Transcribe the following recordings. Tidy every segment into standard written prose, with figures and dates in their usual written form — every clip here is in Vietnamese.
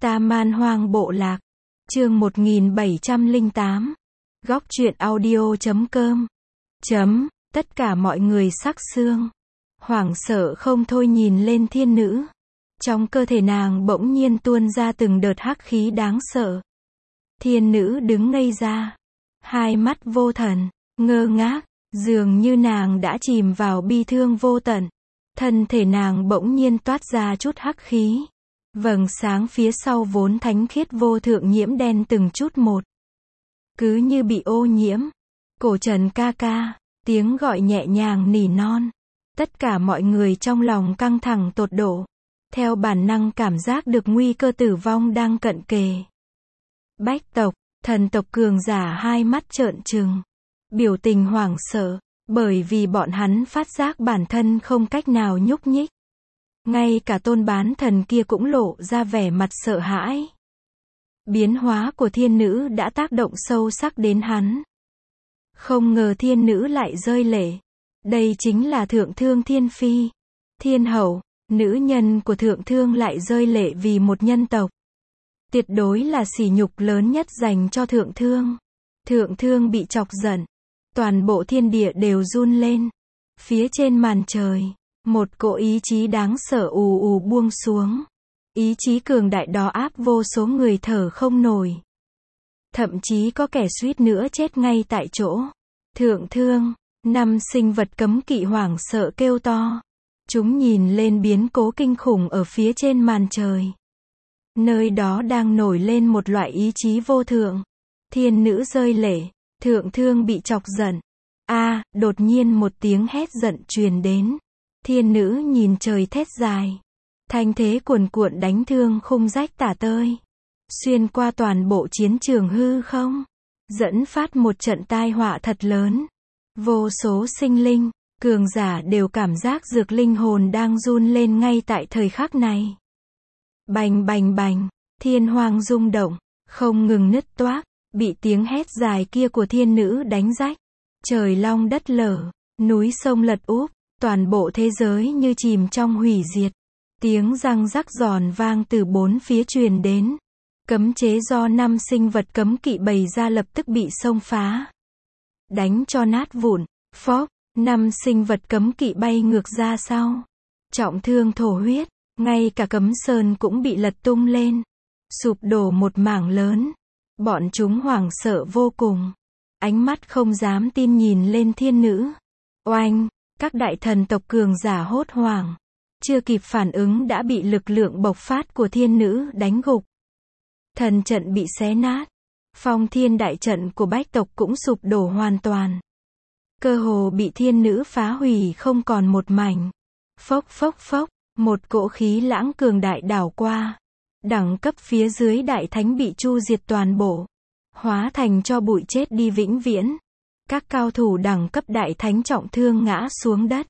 Ta Man Hoang Bộ Lạc. Chương 1708. Góc truyện audio.com. Tất cả mọi người sắc xương. Hoảng sợ không thôi nhìn lên thiên nữ. Trong cơ thể nàng bỗng nhiên tuôn ra từng đợt hắc khí đáng sợ. Thiên nữ đứng ngây ra. Hai mắt vô thần, ngơ ngác, dường như nàng đã chìm vào bi thương vô tận. Thân thể nàng bỗng nhiên toát ra chút hắc khí. Vầng sáng phía sau vốn thánh khiết vô thượng nhiễm đen từng chút một. Cứ như bị ô nhiễm. Cổ Trần ca ca, tiếng gọi nhẹ nhàng nỉ non. Tất cả mọi người trong lòng căng thẳng tột độ. Theo bản năng cảm giác được nguy cơ tử vong đang cận kề. Bách tộc, thần tộc cường giả hai mắt trợn trừng. Biểu tình hoảng sợ, bởi vì bọn hắn phát giác bản thân không cách nào nhúc nhích. Ngay cả tôn bán thần kia cũng lộ ra vẻ mặt sợ hãi. Biến hóa của thiên nữ đã tác động sâu sắc đến hắn. Không ngờ thiên nữ lại rơi lệ. Đây chính là Thượng Thương Thiên Phi. Thiên hậu, nữ nhân của Thượng Thương lại rơi lệ vì một nhân tộc. Tuyệt đối là sỉ nhục lớn nhất dành cho Thượng Thương. Thượng Thương bị chọc giận. Toàn bộ thiên địa đều run lên. Phía trên màn trời, một cỗ ý chí đáng sợ ù ù buông xuống. Ý chí cường đại đó áp vô số người thở không nổi. Thậm chí có kẻ suýt nữa chết ngay tại chỗ. Thượng Thương, năm sinh vật cấm kỵ hoảng sợ kêu to. Chúng nhìn lên biến cố kinh khủng ở phía trên màn trời. Nơi đó đang nổi lên một loại ý chí vô thượng. Thiên nữ rơi lệ, Thượng Thương bị chọc giận. Đột nhiên một tiếng hét giận truyền đến. Thiên nữ nhìn trời thét dài. Thanh thế cuồn cuộn đánh thương khung rách tả tơi. Xuyên qua toàn bộ chiến trường hư không. Dẫn phát một trận tai họa thật lớn. Vô số sinh linh, cường giả đều cảm giác dược linh hồn đang run lên ngay tại thời khắc này. Bành bành bành, thiên hoang rung động, không ngừng nứt toác, bị tiếng hét dài kia của thiên nữ đánh rách. Trời long đất lở, núi sông lật úp, toàn bộ thế giới như chìm trong hủy diệt. Tiếng răng rắc giòn vang từ bốn phía truyền đến. Cấm chế do năm sinh vật cấm kỵ bày ra lập tức bị xông phá. Đánh cho nát vụn, phốc, năm sinh vật cấm kỵ bay ngược ra sau. Trọng thương thổ huyết, ngay cả cấm sơn cũng bị lật tung lên. Sụp đổ một mảng lớn. Bọn chúng hoảng sợ vô cùng. Ánh mắt không dám tin nhìn lên thiên nữ. Oanh, các đại thần tộc cường giả hốt hoảng. Chưa kịp phản ứng đã bị lực lượng bộc phát của thiên nữ đánh gục. Thần trận bị xé nát. Phong thiên đại trận của bách tộc cũng sụp đổ hoàn toàn. Cơ hồ bị thiên nữ phá hủy không còn một mảnh. Phốc phốc phốc, một cỗ khí lãng cường đại đảo qua. Đẳng cấp phía dưới đại thánh bị chu diệt toàn bộ. Hóa thành cho bụi chết đi vĩnh viễn. Các cao thủ đẳng cấp đại thánh trọng thương ngã xuống đất.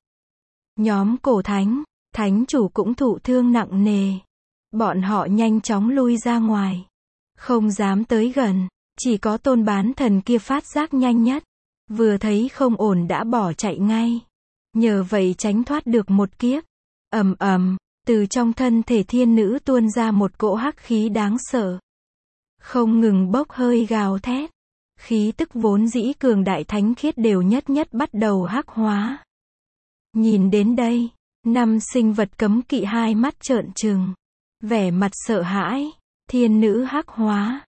Nhóm cổ thánh, thánh chủ cũng thụ thương nặng nề. Bọn họ nhanh chóng lui ra ngoài. Không dám tới gần. Chỉ có tôn bán thần kia phát giác nhanh nhất. Vừa thấy không ổn đã bỏ chạy ngay. Nhờ vậy tránh thoát được một kiếp. Ầm ầm, từ trong thân thể thiên nữ tuôn ra một cỗ hắc khí đáng sợ. Không ngừng bốc hơi gào thét. Khí tức vốn dĩ cường đại thánh khiết đều nhất nhất bắt đầu hắc hóa. Nhìn đến đây, năm sinh vật cấm kỵ hai mắt trợn trừng. Vẻ mặt sợ hãi. Thiên nữ hắc hóa.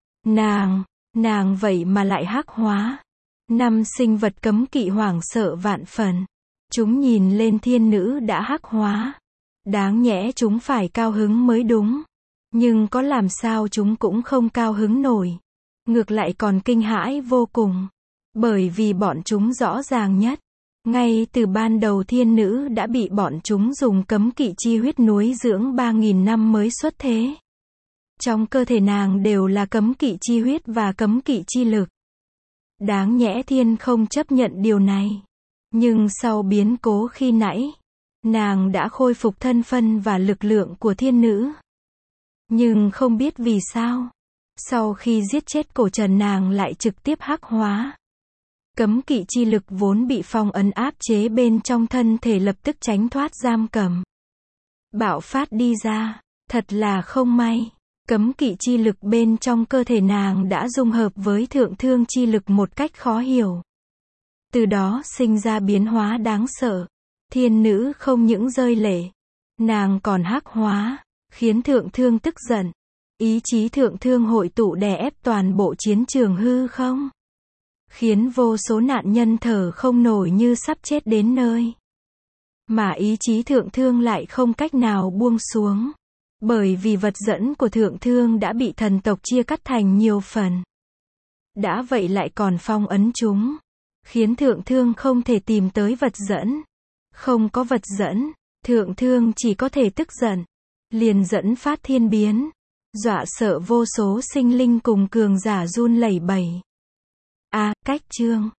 Nàng vậy mà lại hắc hóa. Năm sinh vật cấm kỵ hoảng sợ vạn phần. Chúng nhìn lên thiên nữ đã hắc hóa. Đáng nhẽ chúng phải cao hứng mới đúng. Nhưng có làm sao chúng cũng không cao hứng nổi. Ngược lại còn kinh hãi vô cùng. Bởi vì bọn chúng rõ ràng nhất. Ngay từ ban đầu thiên nữ đã bị bọn chúng dùng cấm kỵ chi huyết nuôi dưỡng 3.000 năm mới xuất thế. Trong cơ thể nàng đều là cấm kỵ chi huyết và cấm kỵ chi lực. Đáng nhẽ thiên không chấp nhận điều này. Nhưng sau biến cố khi nãy, nàng đã khôi phục thân phân và lực lượng của thiên nữ. Nhưng không biết vì sao, sau khi giết chết cổ Trần nàng lại trực tiếp hắc hóa. Cấm kỵ chi lực vốn bị phong ấn áp chế bên trong thân thể lập tức tránh thoát giam cầm. Bạo phát đi ra, thật là không may. Cấm kỵ chi lực bên trong cơ thể nàng đã dung hợp với thượng thương chi lực một cách khó hiểu. Từ đó sinh ra biến hóa đáng sợ. Thiên nữ không những rơi lệ, nàng còn hắc hóa, khiến thượng thương tức giận. Ý chí thượng thương hội tụ đè ép toàn bộ chiến trường hư không, khiến vô số nạn nhân thở không nổi như sắp chết đến nơi. Mà ý chí thượng thương lại không cách nào buông xuống, bởi vì vật dẫn của thượng thương đã bị thần tộc chia cắt thành nhiều phần. Đã vậy lại còn phong ấn chúng, khiến thượng thương không thể tìm tới vật dẫn. Không có vật dẫn, thượng thương chỉ có thể tức giận, liền dẫn phát thiên biến, dọa sợ vô số sinh linh cùng cường giả run lẩy bẩy. Cách chương